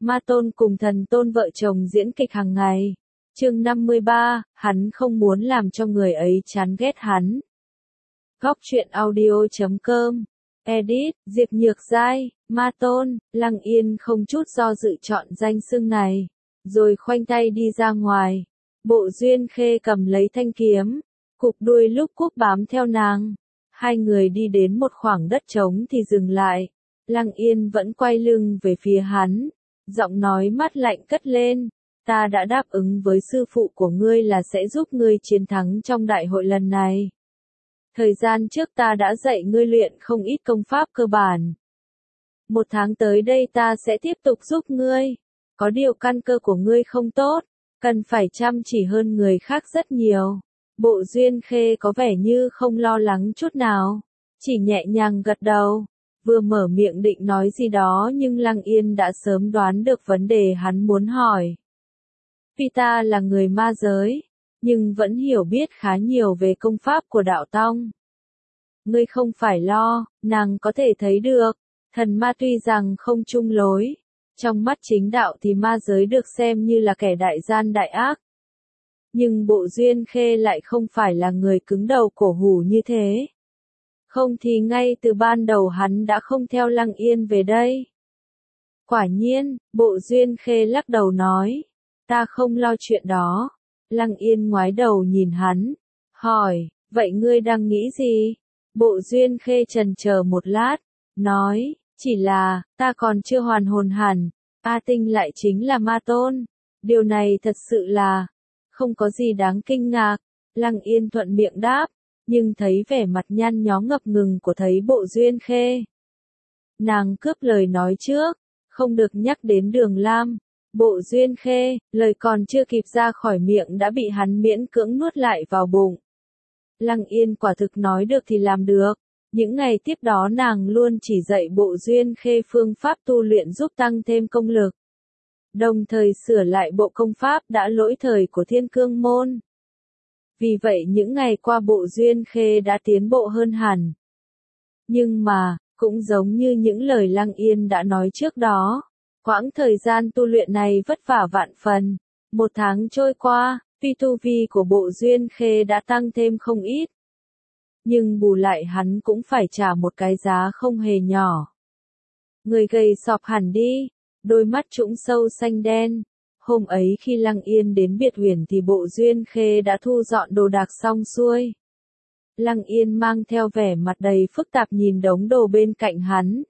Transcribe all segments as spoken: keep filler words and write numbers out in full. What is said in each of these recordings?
Ma Tôn cùng Thần Tôn vợ chồng diễn kịch hàng ngày. Chương năm mươi ba, hắn không muốn làm cho người ấy chán ghét hắn. Góc truyện audio chấm com. Edit, Diệp Nhược Giai, Ma Tôn, Lăng Yên không chút do dự chọn danh xưng này, rồi khoanh tay đi ra ngoài. Bộ Duyên Khê cầm lấy thanh kiếm, cục đuôi lúc cúc bám theo nàng. Hai người đi đến một khoảng đất trống thì dừng lại. Lăng Yên vẫn quay lưng về phía hắn, giọng nói mát lạnh cất lên. Ta đã đáp ứng với sư phụ của ngươi là sẽ giúp ngươi chiến thắng trong đại hội lần này. Thời gian trước ta đã dạy ngươi luyện không ít công pháp cơ bản. Một tháng tới đây ta sẽ tiếp tục giúp ngươi. Có điều căn cơ của ngươi không tốt, cần phải chăm chỉ hơn người khác rất nhiều. Bộ Duyên Khê có vẻ như không lo lắng chút nào, chỉ nhẹ nhàng gật đầu. Vừa mở miệng định nói gì đó nhưng Lăng Yên đã sớm đoán được vấn đề hắn muốn hỏi. Vì ta là người ma giới, nhưng vẫn hiểu biết khá nhiều về công pháp của đạo tông. Ngươi không phải lo, nàng có thể thấy được, thần ma tuy rằng không chung lối, trong mắt chính đạo thì ma giới được xem như là kẻ đại gian đại ác. Nhưng Bộ Duyên Khê lại không phải là người cứng đầu cổ hủ như thế. Không thì ngay từ ban đầu hắn đã không theo Lăng Yên về đây. Quả nhiên, Bộ Duyên Khê lắc đầu nói, ta không lo chuyện đó. Lăng Yên ngoái đầu nhìn hắn, hỏi, vậy ngươi đang nghĩ gì? Bộ Duyên Khê chần chờ một lát, nói, chỉ là, ta còn chưa hoàn hồn hẳn, A Tinh lại chính là Ma Tôn. Điều này thật sự là, không có gì đáng kinh ngạc. Lăng Yên thuận miệng đáp, nhưng thấy vẻ mặt nhăn nhó ngập ngừng của thấy Bộ Duyên Khê. Nàng cướp lời nói trước, không được nhắc đến Đường Lam. Bộ Duyên Khê, lời còn chưa kịp ra khỏi miệng đã bị hắn miễn cưỡng nuốt lại vào bụng. Lăng Yên quả thực nói được thì làm được. Những ngày tiếp đó nàng luôn chỉ dạy Bộ Duyên Khê phương pháp tu luyện giúp tăng thêm công lực. Đồng thời sửa lại bộ công pháp đã lỗi thời của Thiên Cương Môn. Vì vậy những ngày qua Bộ Duyên Khê đã tiến bộ hơn hẳn. Nhưng mà, cũng giống như những lời Lăng Yên đã nói trước đó, quãng thời gian tu luyện này vất vả vạn phần. Một tháng trôi qua, tuy tu vi của Bộ Duyên Khê đã tăng thêm không ít. Nhưng bù lại hắn cũng phải trả một cái giá không hề nhỏ. Người gầy sọp hẳn đi, đôi mắt trũng sâu xanh đen. Hôm ấy khi Lăng Yên đến Biệt Huyền thì Bộ Duyên Khê đã thu dọn đồ đạc xong xuôi. Lăng Yên mang theo vẻ mặt đầy phức tạp nhìn đống đồ bên cạnh hắn.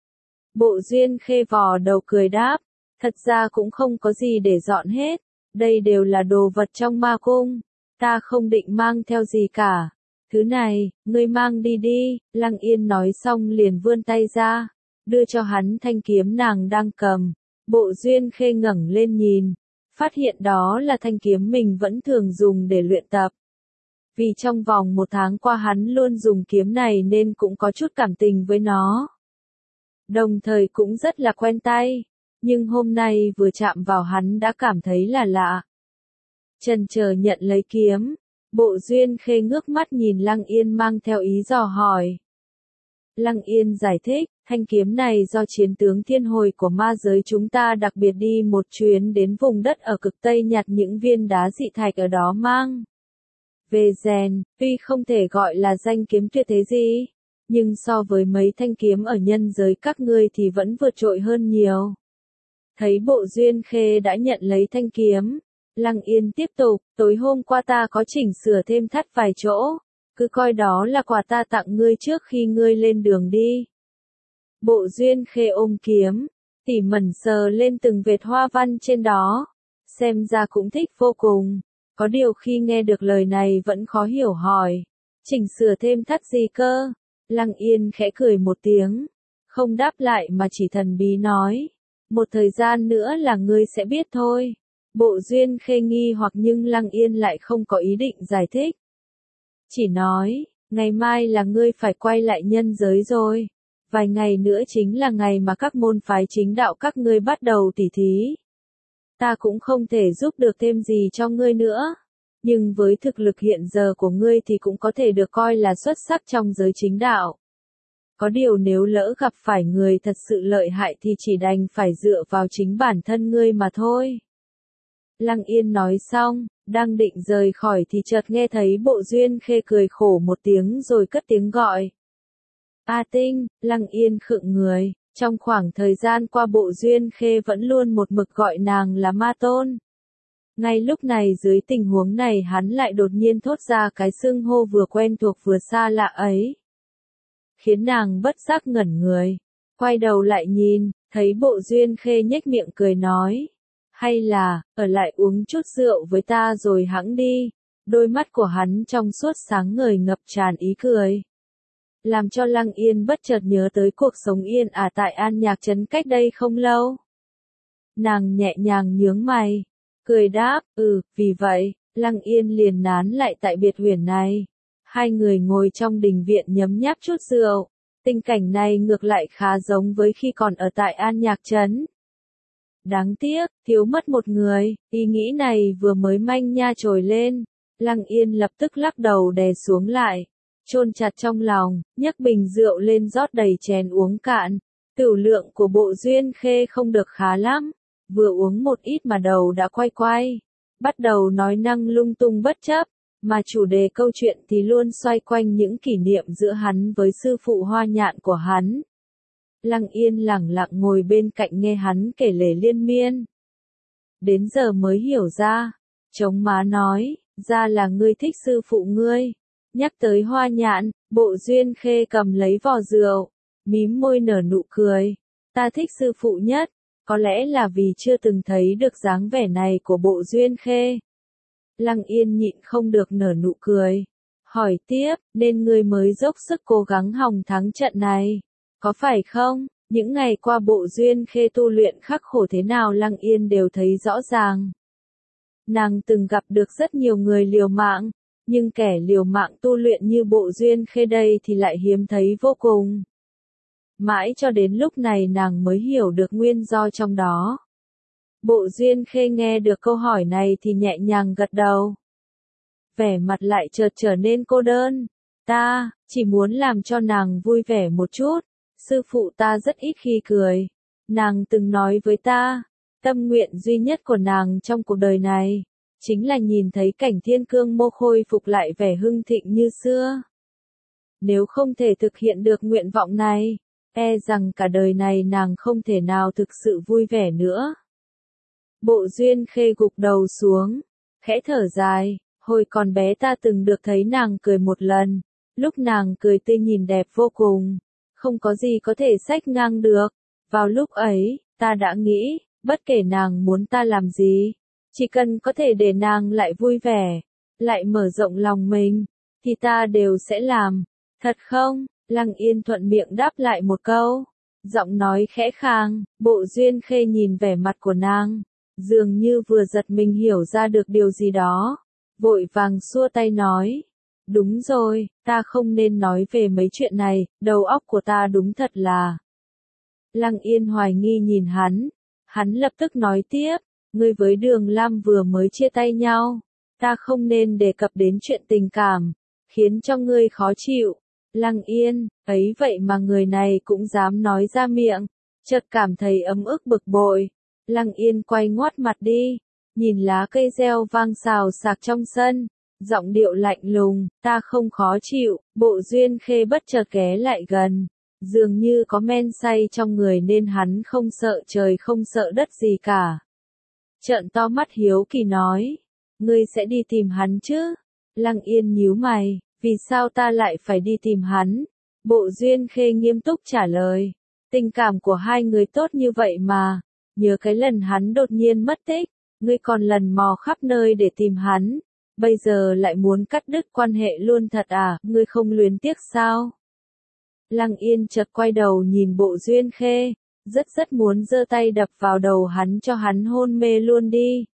Bộ Duyên Khê vò đầu cười đáp, thật ra cũng không có gì để dọn hết, đây đều là đồ vật trong ma cung, ta không định mang theo gì cả. Thứ này, ngươi mang đi đi. Lăng Yên nói xong liền vươn tay ra, đưa cho hắn thanh kiếm nàng đang cầm. Bộ Duyên Khê ngẩng lên nhìn, phát hiện đó là thanh kiếm mình vẫn thường dùng để luyện tập. Vì trong vòng một tháng qua hắn luôn dùng kiếm này nên cũng có chút cảm tình với nó. Đồng thời cũng rất là quen tay, nhưng hôm nay vừa chạm vào hắn đã cảm thấy là lạ. Chần chờ nhận lấy kiếm, Bộ Duyên Khê ngước mắt nhìn Lăng Yên mang theo ý dò hỏi. Lăng Yên giải thích, thanh kiếm này do chiến tướng Thiên Hồi của ma giới chúng ta đặc biệt đi một chuyến đến vùng đất ở cực Tây nhặt những viên đá dị thạch ở đó mang về rèn, tuy không thể gọi là danh kiếm tuyệt thế gì, nhưng so với mấy thanh kiếm ở nhân giới các ngươi thì vẫn vượt trội hơn nhiều. Thấy Bộ Duyên Khê đã nhận lấy thanh kiếm, Lăng Yên tiếp tục, tối hôm qua ta có chỉnh sửa thêm thắt vài chỗ, cứ coi đó là quà ta tặng ngươi trước khi ngươi lên đường đi. Bộ Duyên Khê ôm kiếm, tỉ mẩn sờ lên từng vệt hoa văn trên đó, xem ra cũng thích vô cùng. Có điều khi nghe được lời này vẫn khó hiểu hỏi, chỉnh sửa thêm thắt gì cơ? Lăng Yên khẽ cười một tiếng, không đáp lại mà chỉ thần bí nói, một thời gian nữa là ngươi sẽ biết thôi. Bộ Duyên Khê nghi hoặc nhưng Lăng Yên lại không có ý định giải thích. Chỉ nói, ngày mai là ngươi phải quay lại nhân giới rồi, vài ngày nữa chính là ngày mà các môn phái chính đạo các ngươi bắt đầu tỉ thí. Ta cũng không thể giúp được thêm gì cho ngươi nữa, nhưng với thực lực hiện giờ của ngươi thì cũng có thể được coi là xuất sắc trong giới chính đạo. Có điều nếu lỡ gặp phải người thật sự lợi hại thì chỉ đành phải dựa vào chính bản thân ngươi mà thôi. Lăng Yên nói xong, đang định rời khỏi thì chợt nghe thấy Bộ Duyên Khê cười khổ một tiếng rồi cất tiếng gọi. A Tinh, Lăng Yên khựng người, trong khoảng thời gian qua Bộ Duyên Khê vẫn luôn một mực gọi nàng là Ma Tôn. Ngay lúc này dưới tình huống này hắn lại đột nhiên thốt ra cái xưng hô vừa quen thuộc vừa xa lạ ấy. Khiến nàng bất giác ngẩn người, quay đầu lại nhìn, thấy Bộ Duyên Khê nhếch miệng cười nói. Hay là, ở lại uống chút rượu với ta rồi hẵng đi. Đôi mắt của hắn trong suốt sáng ngời ngập tràn ý cười. Làm cho Lăng Yên bất chợt nhớ tới cuộc sống yên ả tại An Nhạc Trấn cách đây không lâu. Nàng nhẹ nhàng nhướng mày, cười đáp, ừ, vì vậy, Lăng Yên liền nán lại tại biệt huyền này. Hai người ngồi trong đình viện nhấm nháp chút rượu. Tình cảnh này ngược lại khá giống với khi còn ở tại An Nhạc Trấn. Đáng tiếc, thiếu mất một người, ý nghĩ này vừa mới manh nha trồi lên. Lăng Yên lập tức lắc đầu đè xuống lại, chôn chặt trong lòng, nhấc bình rượu lên rót đầy chén uống cạn. Tửu lượng của Bộ Duyên Khê không được khá lắm, vừa uống một ít mà đầu đã quay quay. Bắt đầu nói năng lung tung bất chấp, mà chủ đề câu chuyện thì luôn xoay quanh những kỷ niệm giữa hắn với sư phụ Hoa Nhạn của hắn. Lăng Yên lẳng lặng ngồi bên cạnh nghe hắn kể lể liên miên. Đến giờ mới hiểu ra, chống má nói, ra là ngươi thích sư phụ ngươi. Nhắc tới Hoa Nhạn, Bộ Duyên Khê cầm lấy vò rượu, mím môi nở nụ cười. Ta thích sư phụ nhất, có lẽ là vì chưa từng thấy được dáng vẻ này của Bộ Duyên Khê. Lăng Yên nhịn không được nở nụ cười, hỏi tiếp, nên ngươi mới dốc sức cố gắng hòng thắng trận này. Có phải không? Những ngày qua Bộ Duyên Khê tu luyện khắc khổ thế nào Lăng Yên đều thấy rõ ràng. Nàng từng gặp được rất nhiều người liều mạng, nhưng kẻ liều mạng tu luyện như Bộ Duyên Khê đây thì lại hiếm thấy vô cùng. Mãi cho đến lúc này nàng mới hiểu được nguyên do trong đó. Bộ Duyên Khê nghe được câu hỏi này thì nhẹ nhàng gật đầu. Vẻ mặt lại chợt trở nên cô đơn. Ta, chỉ muốn làm cho nàng vui vẻ một chút. Sư phụ ta rất ít khi cười. Nàng từng nói với ta, tâm nguyện duy nhất của nàng trong cuộc đời này, chính là nhìn thấy cảnh thiên cương mô khôi phục lại vẻ hưng thịnh như xưa. Nếu không thể thực hiện được nguyện vọng này, e rằng cả đời này nàng không thể nào thực sự vui vẻ nữa. Bộ Duyên Khê gục đầu xuống, khẽ thở dài, hồi còn bé ta từng được thấy nàng cười một lần, lúc nàng cười tươi nhìn đẹp vô cùng, không có gì có thể xách ngang được. Vào lúc ấy, ta đã nghĩ, bất kể nàng muốn ta làm gì, chỉ cần có thể để nàng lại vui vẻ, lại mở rộng lòng mình, thì ta đều sẽ làm. Thật không? Lăng Yên thuận miệng đáp lại một câu, giọng nói khẽ khàng. Bộ Duyên Khê nhìn vẻ mặt của nàng, dường như vừa giật mình hiểu ra được điều gì đó, vội vàng xua tay nói, đúng rồi, ta không nên nói về mấy chuyện này, đầu óc của ta đúng thật là. Lăng Yên hoài nghi nhìn hắn, hắn lập tức nói tiếp, ngươi với Đường Lam vừa mới chia tay nhau, ta không nên đề cập đến chuyện tình cảm, khiến cho ngươi khó chịu. Lăng Yên, ấy vậy mà người này cũng dám nói ra miệng, chợt cảm thấy ấm ức bực bội. Lăng Yên quay ngoắt mặt đi, nhìn lá cây reo vang xào xạc trong sân, giọng điệu lạnh lùng, ta không khó chịu. Bộ Duyên Khê bất chợt ghé lại gần, dường như có men say trong người nên hắn không sợ trời không sợ đất gì cả. Trợn to mắt hiếu kỳ nói, ngươi sẽ đi tìm hắn chứ? Lăng Yên nhíu mày, vì sao ta lại phải đi tìm hắn? Bộ Duyên Khê nghiêm túc trả lời, tình cảm của hai người tốt như vậy mà, nhớ cái lần hắn đột nhiên mất tích, ngươi còn lần mò khắp nơi để tìm hắn, bây giờ lại muốn cắt đứt quan hệ luôn thật à, ngươi không luyến tiếc sao? Lăng Yên chợt quay đầu nhìn Bộ Duyên Khê, rất rất muốn giơ tay đập vào đầu hắn cho hắn hôn mê luôn đi.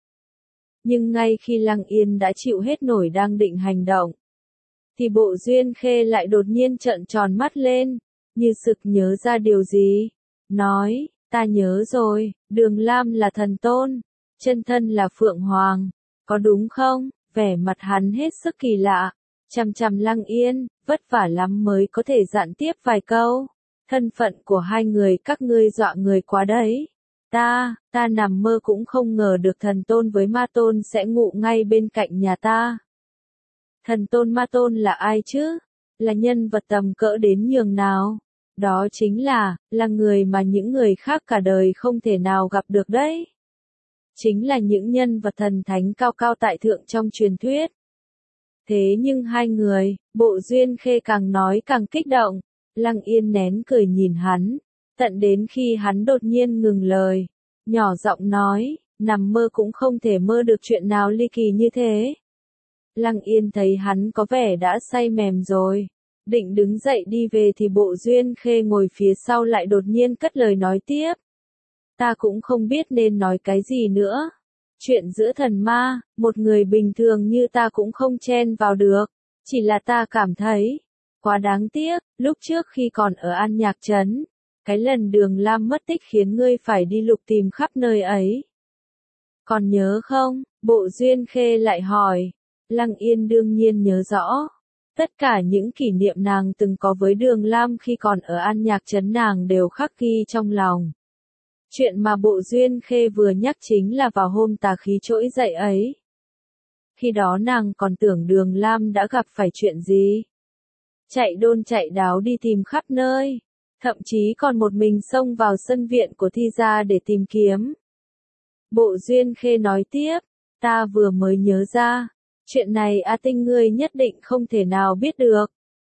Nhưng ngay khi Lăng Yên đã chịu hết nổi đang định hành động, thì Bộ Duyên Khê lại đột nhiên trợn tròn mắt lên, như sực nhớ ra điều gì, nói, ta nhớ rồi, Đường Lam là thần tôn, chân thân là Phượng Hoàng, có đúng không? Vẻ mặt hắn hết sức kỳ lạ, chằm chằm Lăng Yên, vất vả lắm mới có thể dặn tiếp vài câu. Thân phận của hai người các ngươi dọa người quá đấy. Ta, ta nằm mơ cũng không ngờ được thần tôn với ma tôn sẽ ngụ ngay bên cạnh nhà ta. Thần tôn ma tôn là ai chứ? Là nhân vật tầm cỡ đến nhường nào? Đó chính là, là người mà những người khác cả đời không thể nào gặp được đấy. Chính là những nhân vật thần thánh cao cao tại thượng trong truyền thuyết. Thế nhưng hai người, Bộ Duyên Khê càng nói càng kích động, Lăng Yên nén cười nhìn hắn, tận đến khi hắn đột nhiên ngừng lời, nhỏ giọng nói, nằm mơ cũng không thể mơ được chuyện nào ly kỳ như thế. Lăng Yên thấy hắn có vẻ đã say mềm rồi, định đứng dậy đi về thì Bộ Duyên Khê ngồi phía sau lại đột nhiên cất lời nói tiếp. Ta cũng không biết nên nói cái gì nữa. Chuyện giữa thần ma, một người bình thường như ta cũng không chen vào được. Chỉ là ta cảm thấy, quá đáng tiếc, lúc trước khi còn ở An Nhạc Trấn, cái lần Đường Lam mất tích khiến ngươi phải đi lục tìm khắp nơi ấy. Còn nhớ không? Bộ Duyên Khê lại hỏi. Lăng Yên đương nhiên nhớ rõ. Tất cả những kỷ niệm nàng từng có với Đường Lam khi còn ở An Nhạc Trấn nàng đều khắc ghi trong lòng. Chuyện mà Bộ Duyên Khê vừa nhắc chính là vào hôm tà khí trỗi dậy ấy. Khi đó nàng còn tưởng Đường Lam đã gặp phải chuyện gì. Chạy đôn chạy đáo đi tìm khắp nơi. Thậm chí còn một mình xông vào sân viện của Thi gia để tìm kiếm. Bộ Duyên Khê nói tiếp, ta vừa mới nhớ ra, chuyện này A Tinh ngươi nhất định không thể nào biết được.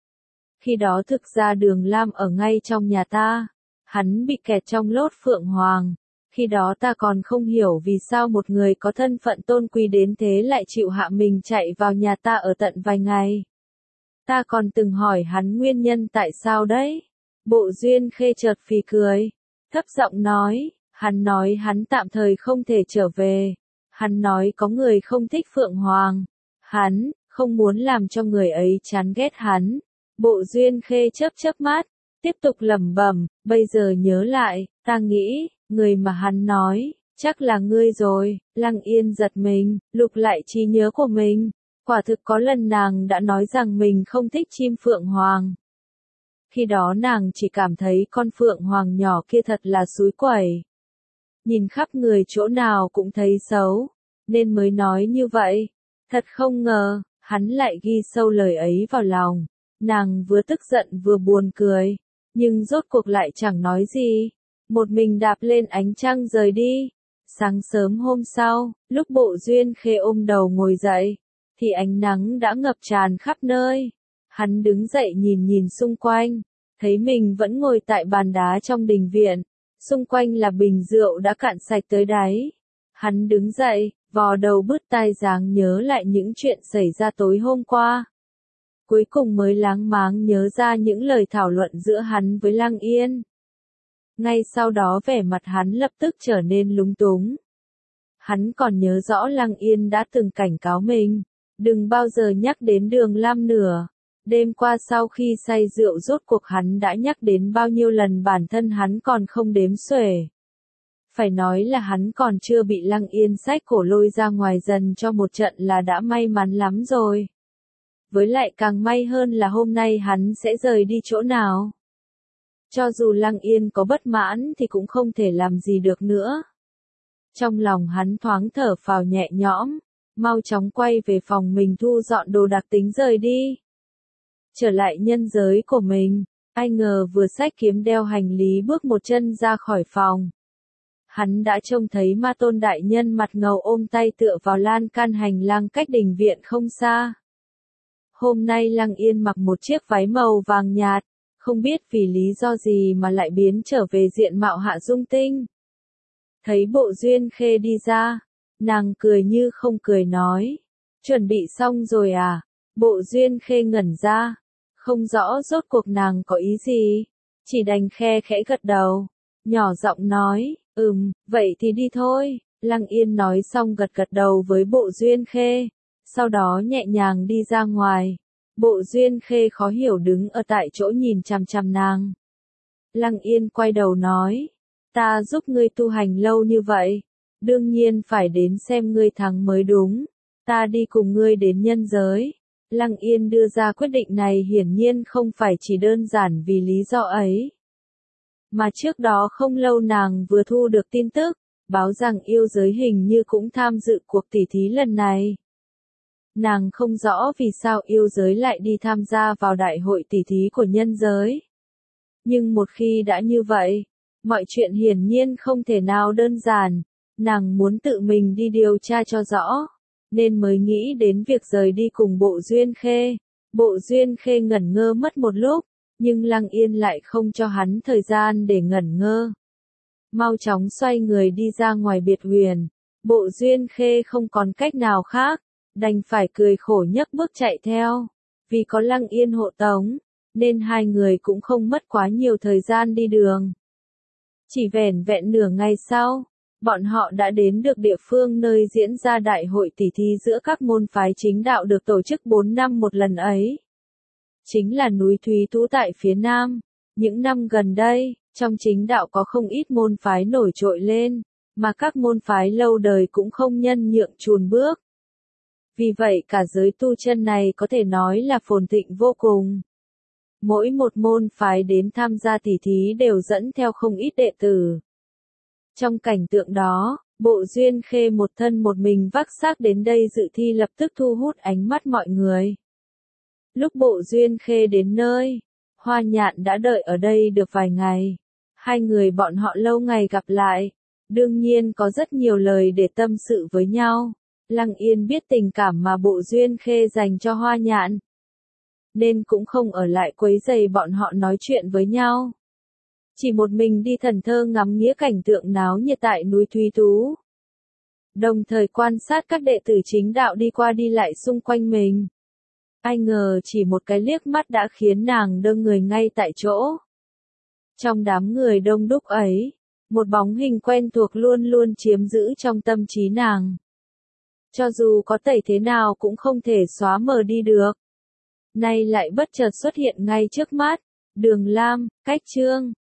Khi đó thực ra Đường Lam ở ngay trong nhà ta. Hắn bị kẹt trong lốt Phượng Hoàng. Khi đó ta còn không hiểu vì sao một người có thân phận tôn quý đến thế lại chịu hạ mình chạy vào nhà ta ở tận vài ngày. Ta còn từng hỏi hắn nguyên nhân tại sao đấy. Bộ Duyên Khê chợt phì cười. Thấp giọng nói, hắn nói hắn tạm thời không thể trở về. Hắn nói có người không thích Phượng Hoàng. Hắn, không muốn làm cho người ấy chán ghét hắn. Bộ Duyên Khê chớp chớp mắt. Tiếp tục lẩm bẩm, bây giờ nhớ lại, ta nghĩ, người mà hắn nói, chắc là ngươi rồi. Lăng Yên giật mình, lục lại trí nhớ của mình. Quả thực có lần nàng đã nói rằng mình không thích chim Phượng Hoàng. Khi đó nàng chỉ cảm thấy con Phượng Hoàng nhỏ kia thật là xúi quẩy. Nhìn khắp người chỗ nào cũng thấy xấu, nên mới nói như vậy. Thật không ngờ, hắn lại ghi sâu lời ấy vào lòng. Nàng vừa tức giận vừa buồn cười. Nhưng rốt cuộc lại chẳng nói gì. Một mình đạp lên ánh trăng rời đi. Sáng sớm hôm sau, lúc Bộ Duyên Khê ôm đầu ngồi dậy, thì ánh nắng đã ngập tràn khắp nơi. Hắn đứng dậy nhìn nhìn xung quanh, thấy mình vẫn ngồi tại bàn đá trong đình viện. Xung quanh là bình rượu đã cạn sạch tới đáy. Hắn đứng dậy, vò đầu bứt tai dáng nhớ lại những chuyện xảy ra tối hôm qua. Cuối cùng mới láng máng nhớ ra những lời thảo luận giữa hắn với Lăng Yên. Ngay sau đó vẻ mặt hắn lập tức trở nên lúng túng. Hắn còn nhớ rõ Lăng Yên đã từng cảnh cáo mình, đừng bao giờ nhắc đến Đường Lam nữa. Đêm qua sau khi say rượu rốt cuộc hắn đã nhắc đến bao nhiêu lần bản thân hắn còn không đếm xuể. Phải nói là hắn còn chưa bị Lăng Yên xách cổ lôi ra ngoài dần cho một trận là đã may mắn lắm rồi. Với lại càng may hơn là hôm nay hắn sẽ rời đi chỗ nào. Cho dù Lăng Yên có bất mãn thì cũng không thể làm gì được nữa. Trong lòng hắn thoáng thở phào nhẹ nhõm, mau chóng quay về phòng mình thu dọn đồ đạc tính rời đi. Trở lại nhân giới của mình, ai ngờ vừa xách kiếm đeo hành lý bước một chân ra khỏi phòng. Hắn đã trông thấy Ma Tôn đại nhân mặt ngầu ôm tay tựa vào lan can hành lang cách đình viện không xa. Hôm nay Lăng Yên mặc một chiếc váy màu vàng nhạt, không biết vì lý do gì mà lại biến trở về diện mạo Hạ Dung Tinh. Thấy Bộ Duyên Khê đi ra, nàng cười như không cười nói, chuẩn bị xong rồi à? Bộ Duyên Khê ngẩn ra, không rõ rốt cuộc nàng có ý gì, chỉ đành khe khẽ gật đầu, nhỏ giọng nói, ừm, vậy thì đi thôi. Lăng Yên nói xong gật gật đầu với Bộ Duyên Khê, sau đó nhẹ nhàng đi ra ngoài. Bộ Duyên Khê khó hiểu đứng ở tại chỗ nhìn chằm chằm nàng. Lăng Yên quay đầu nói, ta giúp ngươi tu hành lâu như vậy, đương nhiên phải đến xem ngươi thắng mới đúng, ta đi cùng ngươi đến nhân giới. Lăng Yên đưa ra quyết định này hiển nhiên không phải chỉ đơn giản vì lý do ấy. Mà trước đó không lâu nàng vừa thu được tin tức, báo rằng yêu giới hình như cũng tham dự cuộc tỉ thí lần này. Nàng không rõ vì sao yêu giới lại đi tham gia vào đại hội tỉ thí của nhân giới. Nhưng một khi đã như vậy, mọi chuyện hiển nhiên không thể nào đơn giản, nàng muốn tự mình đi điều tra cho rõ, nên mới nghĩ đến việc rời đi cùng Bộ Duyên Khê. Bộ Duyên Khê ngẩn ngơ mất một lúc, nhưng Lăng Yên lại không cho hắn thời gian để ngẩn ngơ. Mau chóng xoay người đi ra ngoài biệt huyền, Bộ Duyên Khê không còn cách nào khác, đành phải cười khổ nhấc bước chạy theo. Vì có Lăng Yên hộ tống, nên hai người cũng không mất quá nhiều thời gian đi đường. Chỉ vẻn vẹn nửa ngày sau, bọn họ đã đến được địa phương nơi diễn ra đại hội tỉ thí giữa các môn phái chính đạo được tổ chức bốn năm một lần ấy. Chính là núi Thúy Tú tại phía nam. Những năm gần đây, trong chính đạo có không ít môn phái nổi trội lên, mà các môn phái lâu đời cũng không nhân nhượng chùn bước. Vì vậy cả giới tu chân này có thể nói là phồn thịnh vô cùng. Mỗi một môn phái đến tham gia tỉ thí đều dẫn theo không ít đệ tử. Trong cảnh tượng đó, Bộ Duyên Khê một thân một mình vác xác đến đây dự thi lập tức thu hút ánh mắt mọi người. Lúc Bộ Duyên Khê đến nơi, Hoa Nhạn đã đợi ở đây được vài ngày. Hai người bọn họ lâu ngày gặp lại, đương nhiên có rất nhiều lời để tâm sự với nhau. Lăng Yên biết tình cảm mà Bộ Duyên Khê dành cho Hoa Nhạn, nên cũng không ở lại quấy rầy bọn họ nói chuyện với nhau. Chỉ một mình đi thần thơ ngắm nghĩa cảnh tượng náo nhiệt tại núi Thúy Tú. Đồng thời quan sát các đệ tử chính đạo đi qua đi lại xung quanh mình. Ai ngờ chỉ một cái liếc mắt đã khiến nàng đơ người ngay tại chỗ. Trong đám người đông đúc ấy, một bóng hình quen thuộc luôn luôn chiếm giữ trong tâm trí nàng. Cho dù có tẩy thế nào cũng không thể xóa mờ đi được. Nay lại bất chợt xuất hiện ngay trước mắt, Đường Lam, Cách Trương.